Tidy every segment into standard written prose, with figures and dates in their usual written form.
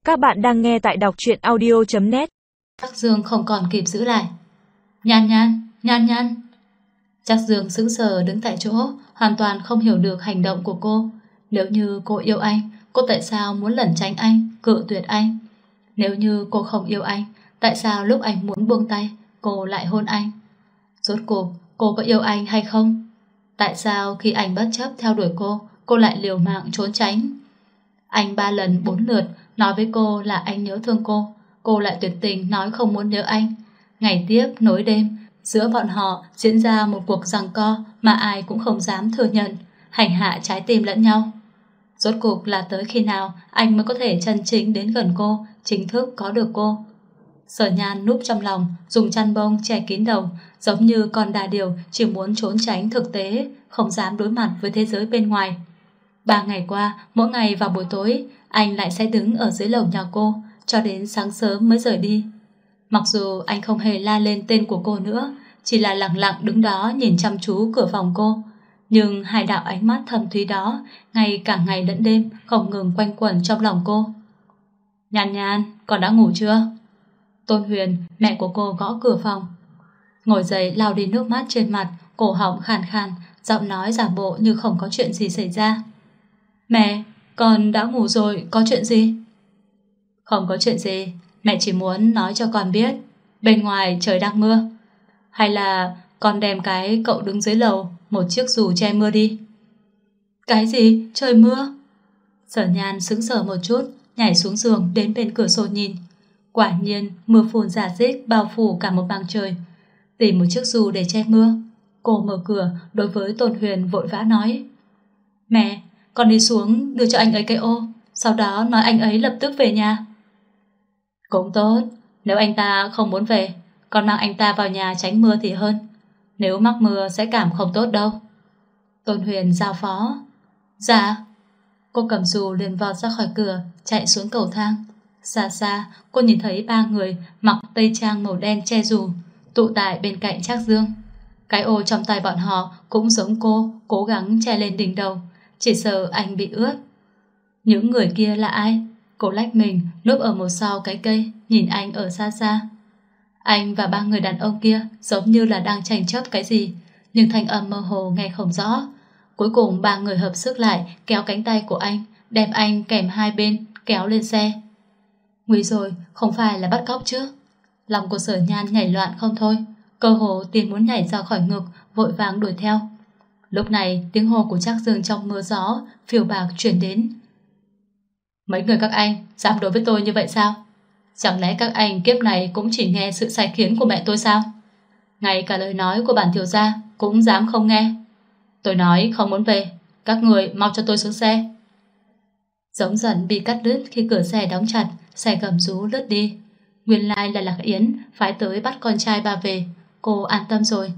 Các bạn đang nghe tại đọc truyện audio.net. Trác Dương không còn kịp giữ lại. Nhan Nhan, Nhan Nhan. Trác Dương sững sờ đứng tại chỗ, hoàn toàn không hiểu được hành động của cô. Nếu như cô yêu anh, cô tại sao muốn lẩn tránh anh, cự tuyệt anh? Nếu như cô không yêu anh, tại sao lúc anh muốn buông tay, cô lại hôn anh? Rốt cuộc, cô có yêu anh hay không? Tại sao khi anh bất chấp theo đuổi cô lại liều mạng trốn tránh? Anh 3 lần 4 lượt nói với cô là anh nhớ thương cô lại tuyệt tình nói không muốn nhớ anh. Ngày tiếp nối đêm, giữa bọn họ diễn ra một cuộc giằng co mà ai cũng không dám thừa nhận, hành hạ trái tim lẫn nhau. Rốt cuộc là tới khi nào anh mới có thể chân chính đến gần cô, chính thức có được cô? Sở Nhan núp trong lòng, dùng chăn bông che kín đầu, giống như con đà điểu chỉ muốn trốn tránh thực tế, không dám đối mặt với thế giới bên ngoài. 3 ngày qua, mỗi ngày vào buổi tối, anh lại sẽ đứng ở dưới lầu nhà cô, cho đến sáng sớm mới rời đi. Mặc dù anh không hề la lên tên của cô nữa, chỉ là lặng lặng đứng đó nhìn chăm chú cửa phòng cô, nhưng hai đạo ánh mắt thâm thúy đó, ngay cả ngày lẫn đêm, không ngừng quanh quẩn trong lòng cô. Nhan Nhan, con đã ngủ chưa? Tôn Huyền, mẹ của cô gõ cửa phòng. Ngồi dậy lau đi nước mắt trên mặt, cổ họng khàn khàn, giọng nói giả bộ như không có chuyện gì xảy ra. Mẹ, con đã ngủ rồi, có chuyện gì? Không có chuyện gì, mẹ chỉ muốn nói cho con biết bên ngoài trời đang mưa. Hay là con đem cái cậu đứng dưới lầu một chiếc dù che mưa đi. Cái gì? Trời mưa? Sở Nhan sững sờ một chút, nhảy xuống giường đến bên cửa sổ nhìn. Quả nhiên mưa phùn rả rích bao phủ cả một mảng trời. Tìm một chiếc dù để che mưa. Cô mở cửa đối với Tôn Huyền vội vã nói: Mẹ, con đi xuống đưa cho anh ấy cái ô, sau đó nói anh ấy lập tức về nhà. Cũng tốt, nếu anh ta không muốn về, con mang anh ta vào nhà tránh mưa thì hơn. Nếu mắc mưa sẽ cảm không tốt đâu. Tôn Huyền giao phó. Dạ. Cô cầm dù liền vọt ra khỏi cửa, chạy xuống cầu thang. Xa xa cô nhìn thấy 3 người mặc tây trang màu đen che dù tụ tại bên cạnh Trác Dương. Cái ô trong tay bọn họ cũng giống cô, cố gắng che lên đỉnh đầu, chỉ sợ anh bị ướt. Những người kia là ai? Cô lách mình núp ở một sau cái cây, nhìn anh ở xa xa. Anh và 3 người đàn ông kia giống như là đang tranh chấp cái gì, nhưng thanh âm mơ hồ nghe không rõ. Cuối cùng 3 người hợp sức lại kéo cánh tay của anh, đem anh kèm hai bên kéo lên xe. Nguy rồi, không phải là bắt cóc chứ? Lòng của Sở Nhan nhảy loạn không thôi, cơ hồ tiền muốn nhảy ra khỏi ngực, vội vàng đuổi theo. Lúc này tiếng hô của Trác Dương trong mưa gió phiêu bạc chuyển đến. Mấy người các anh dám đối với tôi như vậy sao? Chẳng lẽ các anh kiếp này cũng chỉ nghe sự sai khiến của mẹ tôi sao? Ngay cả lời nói của bản thiếu gia cũng dám không nghe. Tôi nói không muốn về, các người mau cho tôi xuống xe. Giống dần bị cắt đứt khi cửa xe đóng chặt, xe gầm rú lướt đi. Nguyên lai là Lạc Yến phái tới bắt con trai bà về. Cô an tâm rồi.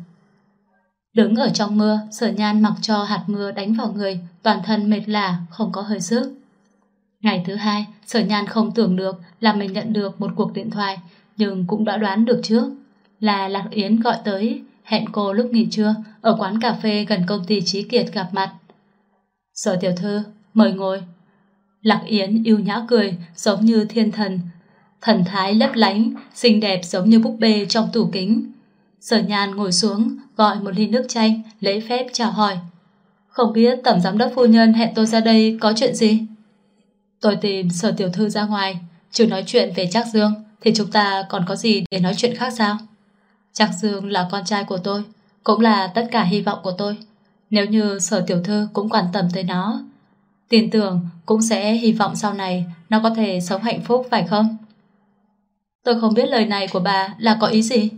Đứng ở trong mưa, Sở Nhan mặc cho hạt mưa đánh vào người, toàn thân mệt lả, không có hơi sức. Ngày thứ 2, Sở Nhan không tưởng được là mình nhận được một cuộc điện thoại, nhưng cũng đã đoán được trước. Là Lạc Yến gọi tới, hẹn cô lúc nghỉ trưa ở quán cà phê gần công ty Chí Kiệt gặp mặt. Sở tiểu thư, mời ngồi. Lạc Yến yêu nhã cười, giống như thiên thần, thần thái lấp lánh, xinh đẹp giống như búp bê trong tủ kính. Sở Nhan ngồi xuống, gọi một ly nước chanh, lễ phép chào hỏi. Không biết tổng giám đốc phu nhân hẹn tôi ra đây có chuyện gì? Tôi tìm Sở tiểu thư ra ngoài, chứ nói chuyện về Trác Dương thì chúng ta còn có gì để nói chuyện khác sao? Trác Dương là con trai của tôi, cũng là tất cả hy vọng của tôi. Nếu như Sở tiểu thư cũng quan tâm tới nó, tin tưởng cũng sẽ hy vọng sau này nó có thể sống hạnh phúc, phải không? Tôi không biết lời này của bà là có ý gì.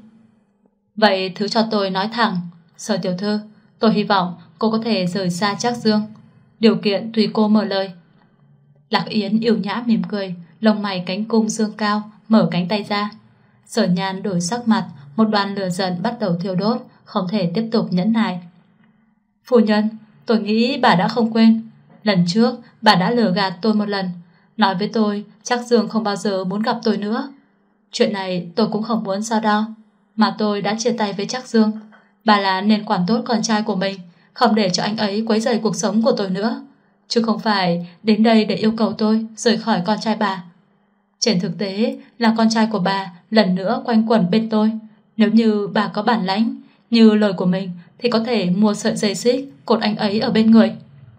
Vậy thứ cho tôi nói thẳng. Sở tiểu thư, tôi hy vọng cô có thể rời xa Trác Dương. Điều kiện tùy cô mở lời. Lạc Yến yêu nhã mỉm cười, lông mày cánh cung dương cao, mở cánh tay ra. Sở Nhan đổi sắc mặt, một đoàn lửa giận bắt đầu thiêu đốt, không thể tiếp tục nhẫn nại. Phu nhân, tôi nghĩ bà đã không quên. Lần trước bà đã lừa gạt tôi một lần, nói với tôi Trác Dương không bao giờ muốn gặp tôi nữa. Chuyện này tôi cũng không muốn sao đâu, mà tôi đã chia tay với Trác Dương. Bà là nên quản tốt con trai của mình, không để cho anh ấy quấy rầy cuộc sống của tôi nữa, chứ không phải đến đây để yêu cầu tôi rời khỏi con trai bà. Trên thực tế là con trai của bà lần nữa quanh quẩn bên tôi. Nếu như bà có bản lãnh như lời của mình thì có thể mua sợi dây xích cột anh ấy ở bên người.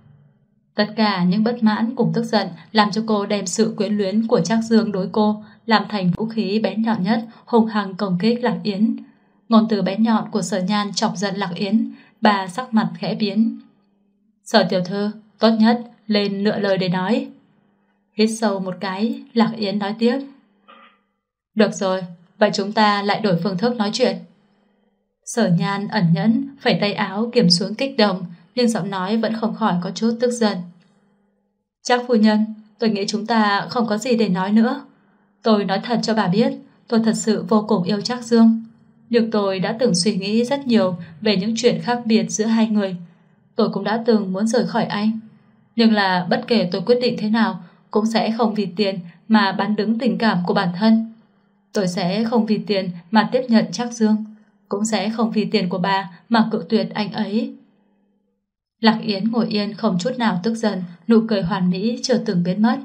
Tất cả những bất mãn cùng tức giận làm cho cô đem sự quyến luyến của Trác Dương đối cô làm thành vũ khí bén nhọn nhất, hung hăng công kích Lạc Yến. Ngôn từ bén nhọn của Sở Nhan chọc giận Lạc Yến, bà sắc mặt khẽ biến. Sở tiểu thư, tốt nhất lên nửa lời để nói. Hít sâu một cái, Lạc Yến nói tiếp. Được rồi, vậy chúng ta lại đổi phương thức nói chuyện. Sở Nhan ẩn nhẫn, phẩy tay áo kiềm xuống kích động, nhưng giọng nói vẫn không khỏi có chút tức giận. Trác phu nhân, tôi nghĩ chúng ta không có gì để nói nữa. Tôi nói thật cho bà biết, tôi thật sự vô cùng yêu Trác Dương. Nhưng tôi đã từng suy nghĩ rất nhiều về những chuyện khác biệt giữa hai người. Tôi cũng đã từng muốn rời khỏi anh. Nhưng là bất kể tôi quyết định thế nào cũng sẽ không vì tiền mà bán đứng tình cảm của bản thân. Tôi sẽ không vì tiền mà tiếp nhận Trác Dương, cũng sẽ không vì tiền của bà mà cự tuyệt anh ấy. Lạc Yến ngồi yên không chút nào tức giận, nụ cười hoàn mỹ chưa từng biến mất.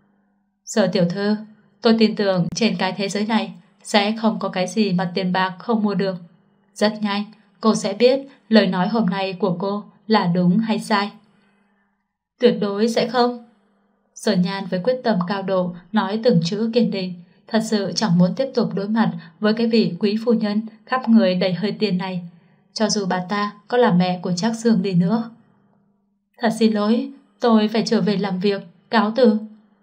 Sở tiểu thư, tôi tin tưởng trên cái thế giới này sẽ không có cái gì mà tiền bạc không mua được. Rất nhanh, cô sẽ biết lời nói hôm nay của cô là đúng hay sai. Tuyệt đối sẽ không. Sở Nhan với quyết tâm cao độ nói từng chữ kiên định, thật sự chẳng muốn tiếp tục đối mặt với cái vị quý phu nhân khắp người đầy hơi tiền này, cho dù bà ta có là mẹ của Trác Dương đi nữa. Thật xin lỗi, tôi phải trở về làm việc, cáo từ.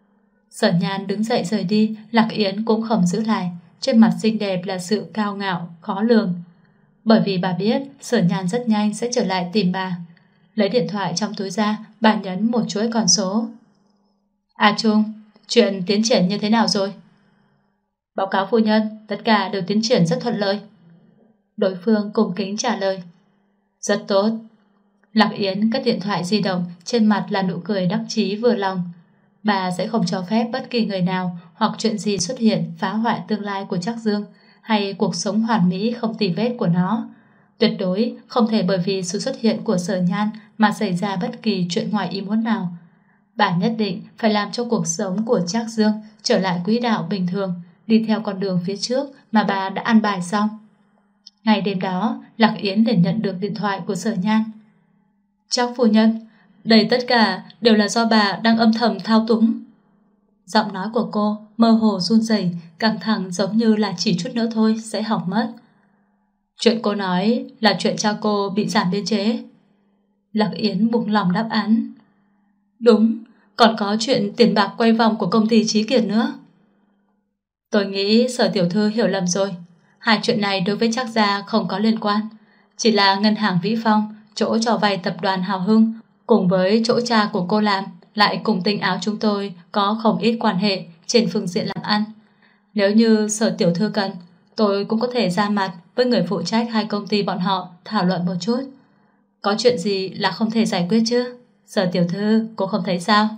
Sở Nhan đứng dậy rời đi, Lạc Yến cũng không giữ lại, trên mặt xinh đẹp là sự cao ngạo, khó lường. Bởi vì bà biết Sở Nhan rất nhanh sẽ trở lại tìm bà. Lấy điện thoại trong túi ra, bà nhấn một chuỗi con số. A Trung, chuyện tiến triển như thế nào rồi? Báo cáo phu nhân, tất cả đều tiến triển rất thuận lợi. Đối phương cung kính trả lời. Rất tốt. Lạc Yến cất điện thoại di động, trên mặt là nụ cười đắc chí vừa lòng. Bà sẽ không cho phép bất kỳ người nào hoặc chuyện gì xuất hiện phá hoại tương lai của Trác Dương hay cuộc sống hoàn mỹ không tì vết của nó. Tuyệt đối không thể bởi vì sự xuất hiện của Sở Nhan mà xảy ra bất kỳ chuyện ngoài ý muốn nào. Bà nhất định phải làm cho cuộc sống của Trác Dương trở lại quỹ đạo bình thường, đi theo con đường phía trước mà bà đã an bài xong. Ngày đêm đó, Lạc Yến liền nhận được điện thoại của Sở Nhan. Trác phu nhân, đây tất cả đều là do bà đang âm thầm thao túng. Giọng nói của cô mơ hồ run rẩy, căng thẳng giống như là chỉ chút nữa thôi sẽ hỏng mất. Chuyện cô nói là chuyện cha cô bị giảm biên chế. Lạc Yến buông lòng đáp án. Đúng, còn có chuyện tiền bạc quay vòng của công ty Chí Kiệt nữa. Tôi nghĩ Sở tiểu thư hiểu lầm rồi. Hai chuyện này đối với Trác gia không có liên quan. Chỉ là ngân hàng Vĩ Phong, chỗ cho vay tập đoàn Hào Hưng, cùng với chỗ cha của cô làm, lại cùng tinh áo chúng tôi có không ít quan hệ trên phương diện làm ăn. Nếu như Sở tiểu thư cần, tôi cũng có thể ra mặt với người phụ trách hai công ty bọn họ thảo luận một chút. Có chuyện gì là không thể giải quyết chứ? Sở tiểu thư, cô không thấy sao?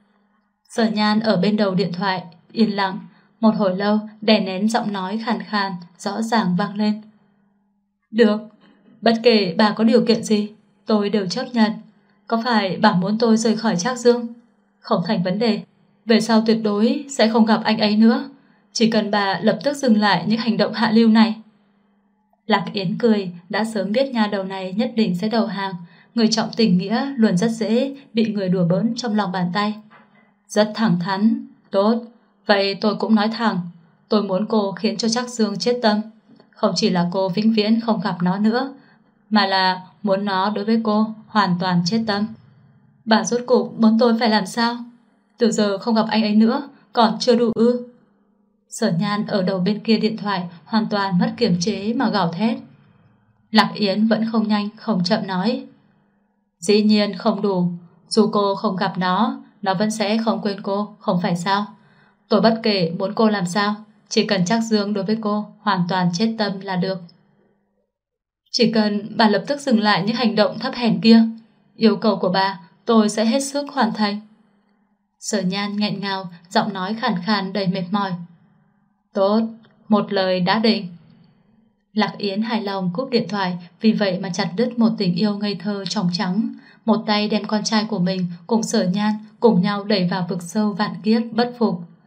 Sở Nhan ở bên đầu điện thoại, yên lặng. Một hồi lâu, đè nén giọng nói khàn khàn, rõ ràng vang lên. Được, bất kể bà có điều kiện gì, tôi đều chấp nhận. Có phải bà muốn tôi rời khỏi Trác Dương? Không thành vấn đề. Về sau tuyệt đối sẽ không gặp anh ấy nữa. Chỉ cần bà lập tức dừng lại những hành động hạ lưu này. Lạc Yến cười, đã sớm biết nha đầu này nhất định sẽ đầu hàng. Người trọng tình nghĩa luôn rất dễ bị người đùa bỡn trong lòng bàn tay. Rất thẳng thắn. Tốt, vậy tôi cũng nói thẳng. Tôi muốn cô khiến cho Trác Dương chết tâm. Không chỉ là cô vĩnh viễn không gặp nó nữa, mà là muốn nó đối với cô hoàn toàn chết tâm. Bà rốt cục muốn tôi phải làm sao? Từ giờ không gặp anh ấy nữa còn chưa đủ ư? Sở Nhan ở đầu bên kia điện thoại hoàn toàn mất kiềm chế mà gào thét. Lạc Yến vẫn không nhanh không chậm nói. Dĩ nhiên không đủ. Dù cô không gặp nó vẫn sẽ không quên cô, không phải sao? Tôi bất kể muốn cô làm sao, chỉ cần Trác Dương đối với cô hoàn toàn chết tâm là được. Chỉ cần bà lập tức dừng lại những hành động thấp hèn kia, yêu cầu của bà tôi sẽ hết sức hoàn thành. Sở Nhan nghẹn ngào, giọng nói khàn khàn đầy mệt mỏi. Tốt, một lời đã định. Lạc Yến hài lòng cúp điện thoại, vì vậy mà chặt đứt một tình yêu ngây thơ tròng trắng. Một tay đem con trai của mình cùng Sở Nhan cùng nhau đẩy vào vực sâu vạn kiếp bất phục.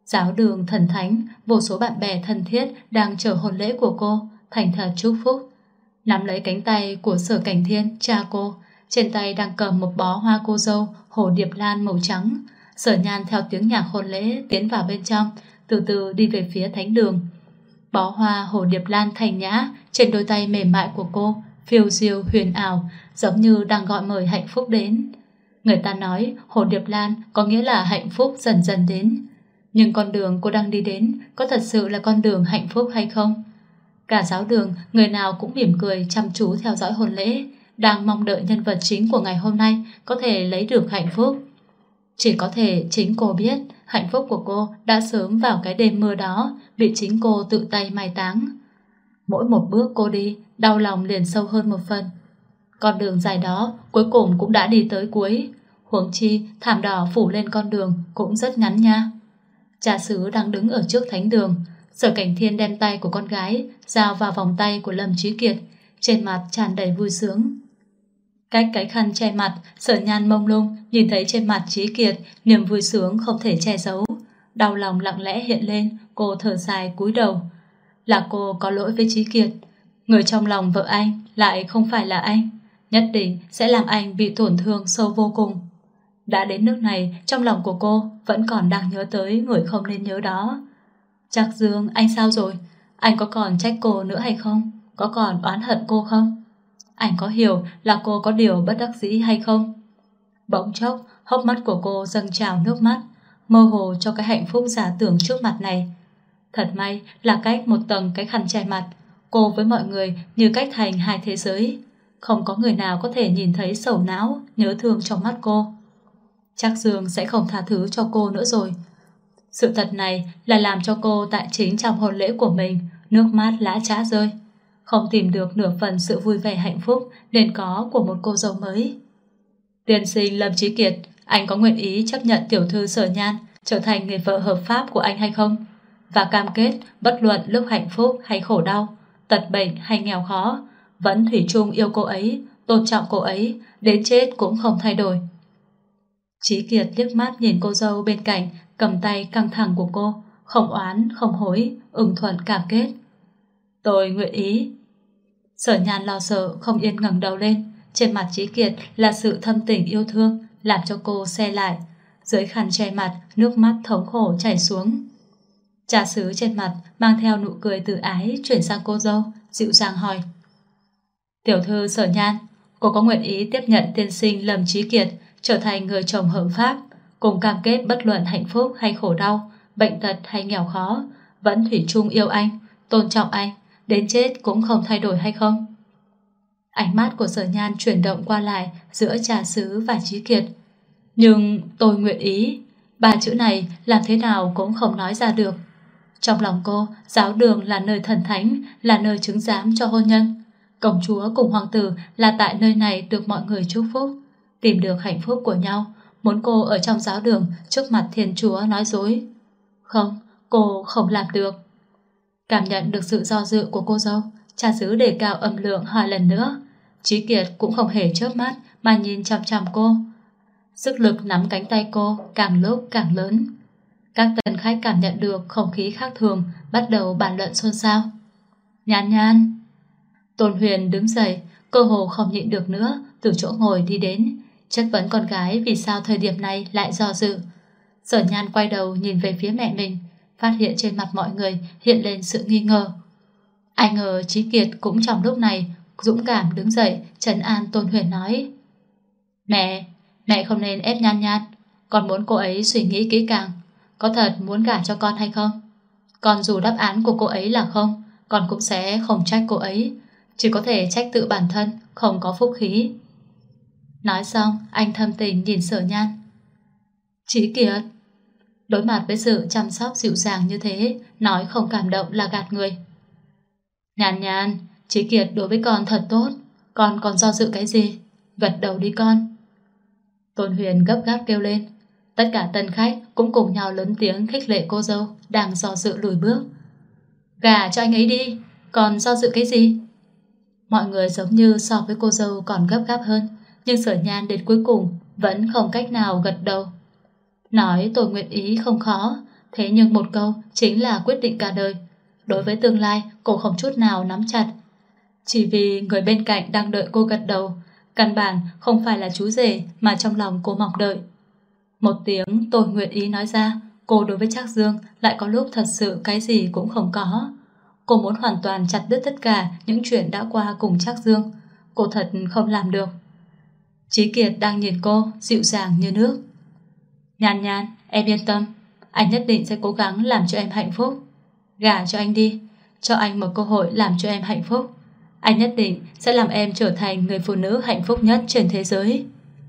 Giáo đường thần thánh, vô số bạn bè thân thiết đang chờ hôn lễ của cô, thành thật chúc phúc. Nắm lấy cánh tay của Sở Cảnh Thiên, cha cô, trên tay đang cầm một bó hoa cô dâu hồ điệp lan màu trắng. Sở Nhan theo tiếng nhạc hôn lễ tiến vào bên trong, từ từ đi về phía thánh đường. Bó hoa hồ điệp lan thanh nhã trên đôi tay mềm mại của cô, phiêu diêu huyền ảo, giống như đang gọi mời hạnh phúc đến. Người ta nói hồ điệp lan có nghĩa là hạnh phúc dần dần đến. Nhưng con đường cô đang đi đến có thật sự là con đường hạnh phúc hay không? Cả giáo đường, người nào cũng mỉm cười chăm chú theo dõi hôn lễ, đang mong đợi nhân vật chính của ngày hôm nay có thể lấy được hạnh phúc. Chỉ có thể chính cô biết hạnh phúc của cô đã sớm vào cái đêm mưa đó bị chính cô tự tay mai táng. Mỗi một bước cô đi, đau lòng liền sâu hơn một phần. Con đường dài đó cuối cùng cũng đã đi tới cuối. Huống chi thảm đỏ phủ lên con đường cũng rất ngắn nha. Cha xứ đang đứng ở trước thánh đường. Sở Cảnh Thiên đem tay của con gái giao vào vòng tay của Lâm Chí Kiệt, trên mặt tràn đầy vui sướng. Cách cái khăn che mặt, Sở Nhan mông lung nhìn thấy trên mặt Chí Kiệt niềm vui sướng không thể che giấu. Đau lòng lặng lẽ hiện lên, cô thở dài cúi đầu. Là cô có lỗi với Chí Kiệt. Người trong lòng vợ anh lại không phải là anh, nhất định sẽ làm anh bị tổn thương sâu vô cùng. Đã đến nước này, trong lòng của cô vẫn còn đang nhớ tới người không nên nhớ đó. Trác Dương, anh sao rồi? Anh có còn trách cô nữa hay không? Có còn oán hận cô không? Anh có hiểu là cô có điều bất đắc dĩ hay không? Bỗng chốc, hốc mắt của cô dâng trào nước mắt, mơ hồ cho cái hạnh phúc giả tưởng trước mặt này. Thật may là cách một tầng cái khăn che mặt, cô với mọi người như cách thành hai thế giới. Không có người nào có thể nhìn thấy sầu não, nhớ thương trong mắt cô. Trác Dương sẽ không tha thứ cho cô nữa rồi. Sự thật này là làm cho cô tại chính trong hôn lễ của mình nước mắt lã chã rơi, không tìm được nửa phần sự vui vẻ hạnh phúc nên có của một cô dâu mới. Tiên sinh Lâm Chí Kiệt, anh có nguyện ý chấp nhận tiểu thư Sở Nhan trở thành người vợ hợp pháp của anh hay không? Và cam kết bất luận lúc hạnh phúc hay khổ đau, tật bệnh hay nghèo khó, vẫn thủy chung yêu cô ấy, tôn trọng cô ấy, đến chết cũng không thay đổi. Chí Kiệt liếc mắt nhìn cô dâu bên cạnh, cầm tay căng thẳng của cô, không oán, không hối, ưng thuận cam kết. Tôi nguyện ý. Sở Nhan lo sợ không yên ngẩng đầu lên, trên mặt Chí Kiệt là sự thâm tình yêu thương, làm cho cô se lại. Dưới khăn che mặt, nước mắt thống khổ chảy xuống. Cha xứ trên mặt mang theo nụ cười từ ái chuyển sang cô dâu, dịu dàng hỏi. Tiểu thư Sở Nhan, cô có nguyện ý tiếp nhận tiên sinh Lâm Chí Kiệt trở thành người chồng hợp pháp, cùng cam kết bất luận hạnh phúc hay khổ đau, bệnh tật hay nghèo khó, vẫn thủy chung yêu anh, tôn trọng anh, đến chết cũng không thay đổi hay không? Ánh mắt của Sở Nhan chuyển động qua lại giữa cha xứ và Chí Kiệt. Nhưng tôi nguyện ý, ba chữ này làm thế nào cũng không nói ra được. Trong lòng cô, giáo đường là nơi thần thánh, là nơi chứng giám cho hôn nhân. Công chúa cùng hoàng tử là tại nơi này được mọi người chúc phúc, tìm được hạnh phúc của nhau. Muốn cô ở trong giáo đường trước mặt Thiên Chúa nói dối. Không, cô không làm được. Cảm nhận được sự do dự của cô dâu, cha xứ đề cao âm lượng hỏi lần nữa. Chí Kiệt cũng không hề chớp mắt mà nhìn chằm chằm cô. Sức lực nắm cánh tay cô càng lúc càng lớn. Các tân khách cảm nhận được không khí khác thường, bắt đầu bàn luận xôn xao. Nhan Nhan. Tôn Huyền đứng dậy, cơ hồ không nhịn được nữa, từ chỗ ngồi đi đến, chất vấn con gái vì sao thời điểm này lại do dự. Sở Nhan quay đầu nhìn về phía mẹ mình, phát hiện trên mặt mọi người hiện lên sự nghi ngờ. Ai ngờ Chí Kiệt cũng trong lúc này dũng cảm đứng dậy trấn an Tôn Huyền nói. Mẹ không nên ép Nhan Nhan, con muốn cô ấy suy nghĩ kỹ càng. Có thật muốn gả cho con hay không? Còn dù đáp án của cô ấy là không, con cũng sẽ không trách cô ấy, chỉ có thể trách tự bản thân không có phúc khí. Nói xong, anh thâm tình nhìn Sở Nhan. Chí Kiệt. Đối mặt với sự chăm sóc dịu dàng như thế, nói không cảm động là gạt người. Nhan Nhan, Chí Kiệt đối với con thật tốt, con còn do dự cái gì? Gật đầu đi con. Tôn Huyền gấp gáp kêu lên. Tất cả tân khách cũng cùng nhau lớn tiếng khích lệ cô dâu đang do dự lùi bước. Gả cho anh ấy đi, còn do dự cái gì? Mọi người giống như so với cô dâu còn gấp gáp hơn, nhưng Sở Nhan đến cuối cùng vẫn không cách nào gật đầu. Nói tôi nguyện ý không khó, Thế nhưng một câu chính là quyết định cả đời. Đối với tương lai, cô không chút nào nắm chặt. Chỉ vì người bên cạnh đang đợi cô gật đầu, căn bản không phải là chú rể mà trong lòng cô mong đợi. Một tiếng tôi nguyện ý nói ra, cô đối với Trác Dương lại có lúc thật sự cái gì cũng không có. Cô muốn hoàn toàn chặt đứt tất cả những chuyện đã qua cùng Trác Dương. Cô thật không làm được. Chí Kiệt đang nhìn cô, dịu dàng như nước. Nhan Nhan, em yên tâm, anh nhất định sẽ cố gắng làm cho em hạnh phúc. Gả cho anh đi, cho anh một cơ hội làm cho em hạnh phúc. Anh nhất định sẽ làm em trở thành người phụ nữ hạnh phúc nhất trên thế giới.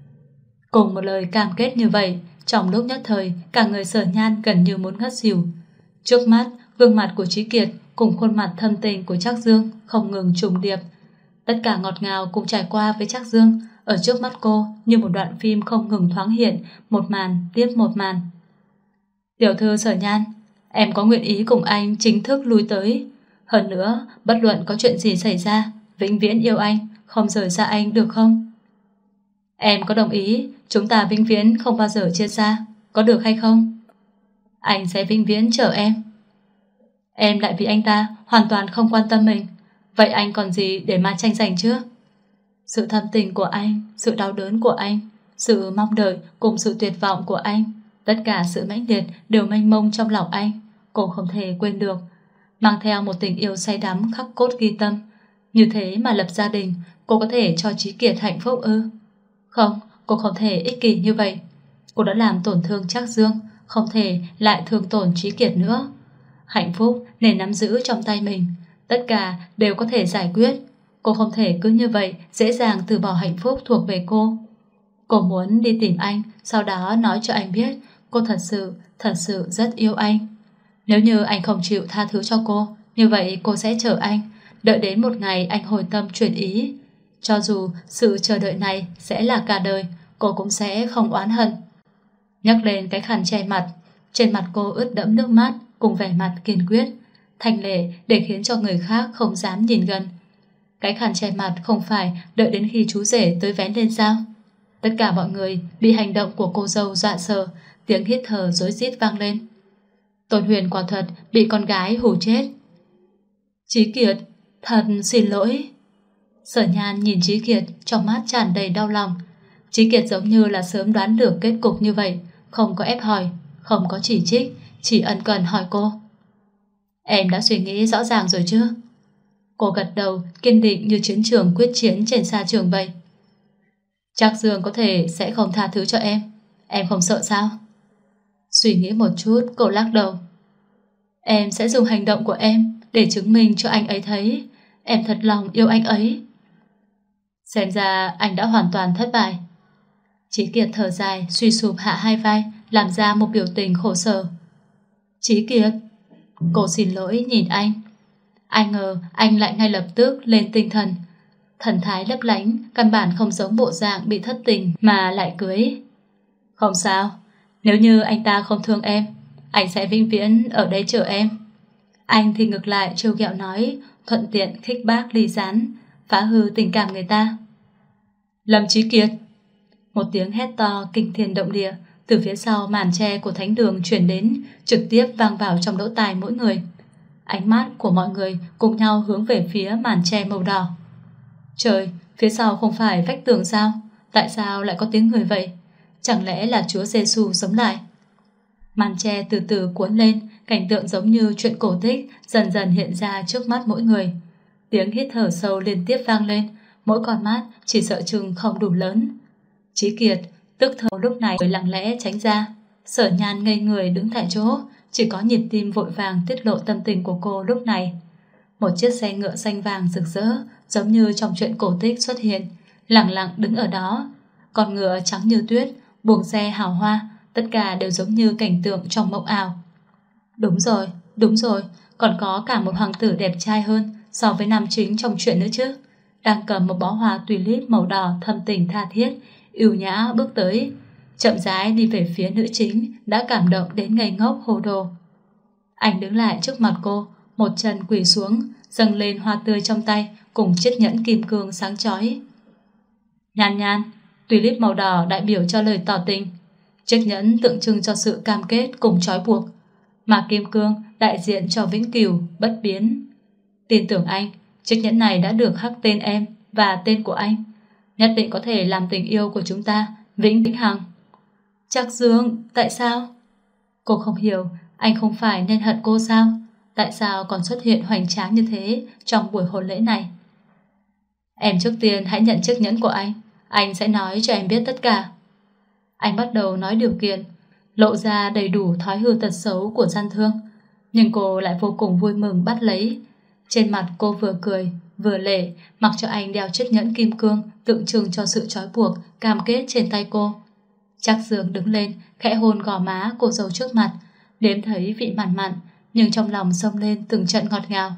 Cùng một lời cam kết như vậy, trong lúc nhất thời, cả người Sở Nhan gần như muốn ngất xỉu. Trước mắt, gương mặt của Chí Kiệt cùng khuôn mặt thâm tình của Trác Dương không ngừng trùng điệp. Tất cả ngọt ngào cùng trải qua với Trác Dương ở trước mắt cô như một đoạn phim không ngừng thoáng hiện, một màn tiếp một màn. Tiểu thư Sở Nhan, em có nguyện ý cùng anh chính thức lui tới. Hơn nữa, bất luận có chuyện gì xảy ra, vĩnh viễn yêu anh, không rời xa anh được không? Em có đồng ý chúng ta vĩnh viễn không bao giờ chia xa, có được hay không? Anh sẽ vĩnh viễn chờ em. Em lại vì anh ta hoàn toàn không quan tâm mình, vậy anh còn gì để mà tranh giành chứ? Sự thâm tình của anh, sự đau đớn của anh, sự mong đợi cùng sự tuyệt vọng của anh, tất cả sự mãnh liệt đều mênh mông trong lòng anh. Cô không thể quên được. Mang theo một tình yêu say đắm khắc cốt ghi tâm. Như thế mà lập gia đình, cô có thể cho Chí Kiệt hạnh phúc ư? Không, cô không thể ích kỷ như vậy. Cô đã làm tổn thương Trác Dương, không thể lại thương tổn Chí Kiệt nữa. Hạnh phúc nên nắm giữ trong tay mình, tất cả đều có thể giải quyết. Cô không thể cứ như vậy dễ dàng từ bỏ hạnh phúc thuộc về cô. Cô muốn đi tìm anh, sau đó nói cho anh biết cô thật sự rất yêu anh. Nếu như anh không chịu tha thứ cho cô, như vậy cô sẽ chờ anh, đợi đến một ngày anh hồi tâm chuyển ý. Cho dù sự chờ đợi này sẽ là cả đời, cô cũng sẽ không oán hận. Nhắc lên cái khăn che mặt, trên mặt cô ướt đẫm nước mắt cùng vẻ mặt kiên quyết, thanh lệ để khiến cho người khác không dám nhìn gần. Cái khăn che mặt không phải đợi đến khi chú rể tới vén lên sao? Tất cả mọi người bị hành động của cô dâu dọa sợ, tiếng hít thở rối rít vang lên. Tôn Huyền quả thật bị con gái hù chết. Chí Kiệt, thật xin lỗi. Sở Nhan nhìn Chí Kiệt, trong mắt tràn đầy đau lòng. Chí Kiệt giống như là sớm đoán được kết cục như vậy, không có ép hỏi, không có chỉ trích, chỉ ân cần hỏi cô. Em đã suy nghĩ rõ ràng rồi chứ? Cô gật đầu, kiên định như chiến trường quyết chiến trên sa trường vậy. Trác Dương có thể sẽ không tha thứ cho em không sợ sao? Suy nghĩ một chút, cô lắc đầu. Em sẽ dùng hành động của em để chứng minh cho anh ấy thấy em thật lòng yêu anh ấy. Xem ra anh đã hoàn toàn thất bại. Chí Kiệt thở dài, suy sụp hạ hai vai, làm ra một biểu tình khổ sở. Chí Kiệt, cô xin lỗi nhìn anh. Ai ngờ anh lại ngay lập tức lên tinh thần, thần thái lấp lánh, căn bản không giống bộ dạng bị thất tình mà lại cưới. Không sao, nếu như anh ta không thương em, anh sẽ vĩnh viễn ở đây chờ em. Anh thì ngược lại trêu ghẹo nói, thuận tiện khích bác ly gián, phá hư tình cảm người ta. Lâm Chí Kiệt! Một tiếng hét to kinh thiên động địa từ phía sau màn tre của thánh đường truyền đến, trực tiếp vang vào trong lỗ tai mỗi người. Ánh mắt của mọi người cùng nhau hướng về phía màn tre màu đỏ. Trời, phía sau không phải vách tường sao? Tại sao lại có tiếng người vậy? Chẳng lẽ là Chúa Giêsu sống lại? Màn tre từ từ cuốn lên, cảnh tượng giống như chuyện cổ tích dần dần hiện ra trước mắt mỗi người. Tiếng hít thở sâu liên tiếp vang lên, mỗi con mắt chỉ sợ chừng không đủ lớn. Chí Kiệt tức thở lúc này mới lặng lẽ tránh ra. Sở Nhan ngây người đứng tại chỗ, chỉ có nhịp tim vội vàng tiết lộ tâm tình của cô lúc này. Một chiếc xe ngựa xanh vàng rực rỡ, giống như trong chuyện cổ tích xuất hiện, lặng lặng đứng ở đó. Con ngựa trắng như tuyết, buồng xe hào hoa, tất cả đều giống như cảnh tượng trong mộng ảo. Đúng rồi, còn có cả một hoàng tử đẹp trai hơn so với nam chính trong chuyện nữa chứ. Đang cầm một bó hoa tulip màu đỏ thâm tình tha thiết, ưu nhã bước tới, chậm rãi đi về phía nữ chính, đã cảm động đến ngây ngốc hồ đồ. Anh đứng lại trước mặt cô, một chân quỳ xuống, dâng lên hoa tươi trong tay cùng chiếc nhẫn kim cương sáng chói. Nhan Nhan, tulip màu đỏ đại biểu cho lời tỏ tình, chiếc nhẫn tượng trưng cho sự cam kết cùng trói buộc. mà kim cương đại diện cho vĩnh cửu, bất biến. Tin tưởng anh, chiếc nhẫn này đã được khắc tên em và tên của anh. Nhất định có thể làm tình yêu của chúng ta vĩnh viễn hằng. Trác Dương, tại sao? Cô không hiểu, anh không phải nên hận cô sao? Tại sao còn xuất hiện hoành tráng như thế trong buổi hôn lễ này? Em trước tiên hãy nhận chiếc nhẫn của anh sẽ nói cho em biết tất cả. Anh bắt đầu nói điều kiện, lộ ra đầy đủ thói hư tật xấu của gian thương. Nhưng cô lại vô cùng vui mừng bắt lấy. Trên mặt cô vừa cười, vừa lệ, mặc cho anh đeo chiếc nhẫn kim cương tượng trưng cho sự trói buộc, cam kết trên tay cô. Trác Dương đứng lên, khẽ hôn gò má cô dâu trước mặt, nếm thấy vị mặn mặn, nhưng trong lòng xông lên từng trận ngọt ngào.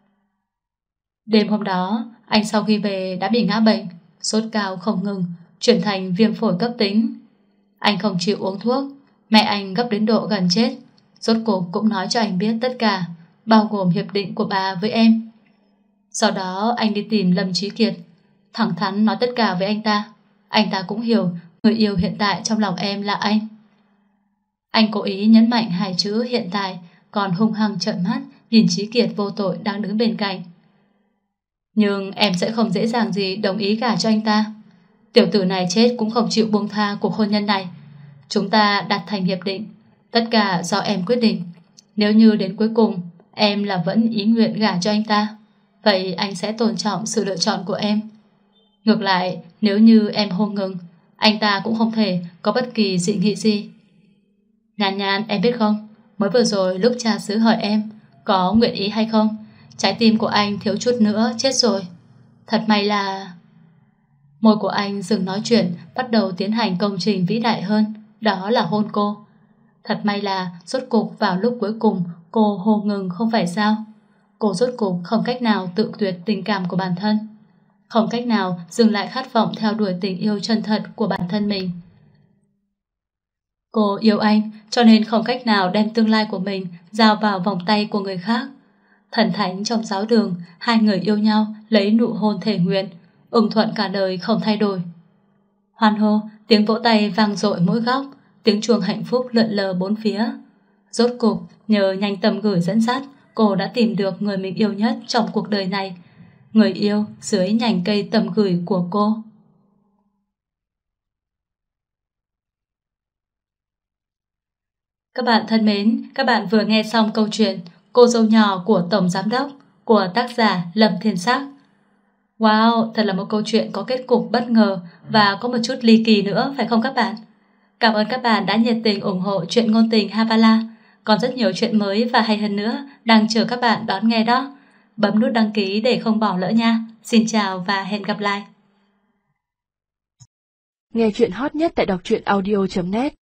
Đêm hôm đó, anh sau khi về đã bị ngã bệnh, sốt cao không ngừng, chuyển thành viêm phổi cấp tính. Anh không chịu uống thuốc, mẹ anh gấp đến độ gần chết. Rốt cuộc cũng nói cho anh biết tất cả, bao gồm hiệp định của bà với em. Sau đó anh đi tìm Lâm Chí Kiệt, thẳng thắn nói tất cả với anh ta. Anh ta cũng hiểu người yêu hiện tại trong lòng em là anh. Anh cố ý nhấn mạnh hai chữ hiện tại, còn hung hăng trợn mắt nhìn Chí Kiệt vô tội đang đứng bên cạnh. Nhưng em sẽ không dễ dàng gì đồng ý gả cho anh ta. Tiểu tử này chết cũng không chịu buông tha cuộc hôn nhân này. Chúng ta đặt thành hiệp định, tất cả do em quyết định. Nếu như đến cuối cùng em là vẫn ý nguyện gả cho anh ta, vậy anh sẽ tôn trọng sự lựa chọn của em. Ngược lại, nếu như em hôn ngừng, anh ta cũng không thể có bất kỳ dị nghị gì. Nhan Nhan, em biết không, mới vừa rồi lúc cha xứ hỏi em có nguyện ý hay không, trái tim của anh thiếu chút nữa chết rồi. Thật may là... Môi của anh dừng nói chuyện, bắt đầu tiến hành công trình vĩ đại hơn, đó là hôn cô. Thật may là rốt cục vào lúc cuối cùng cô hô ngừng không phải sao? Cô rốt cục không cách nào tự tuyệt tình cảm của bản thân, không cách nào dừng lại khát vọng theo đuổi tình yêu chân thật của bản thân mình. Cô yêu anh, cho nên không cách nào đem tương lai của mình giao vào vòng tay của người khác. Thần thánh trong giáo đường, hai người yêu nhau lấy nụ hôn thể nguyện, ưng thuận cả đời không thay đổi. Hoan hô, tiếng vỗ tay vang dội mỗi góc, tiếng chuông hạnh phúc lượn lờ bốn phía. Rốt cục, nhờ nhanh tầm gửi dẫn dắt, cô đã tìm được người mình yêu nhất trong cuộc đời này. Người yêu dưới nhành cây tầm gửi của cô. Các bạn thân mến, các bạn vừa nghe xong câu chuyện Cô dâu nhỏ của Tổng Giám đốc của tác giả Lâm Thiên Sắc. Wow, thật là một câu chuyện có kết cục bất ngờ và có một chút ly kỳ nữa, phải không các bạn? Cảm ơn các bạn đã nhiệt tình ủng hộ chuyện ngôn tình Havala. Còn rất nhiều chuyện mới và hay hơn nữa đang chờ các bạn đón nghe đó. Bấm nút đăng ký để không bỏ lỡ nha. Xin chào và hẹn gặp lại. Nghe chuyện hot nhất tại đọc truyện audio.net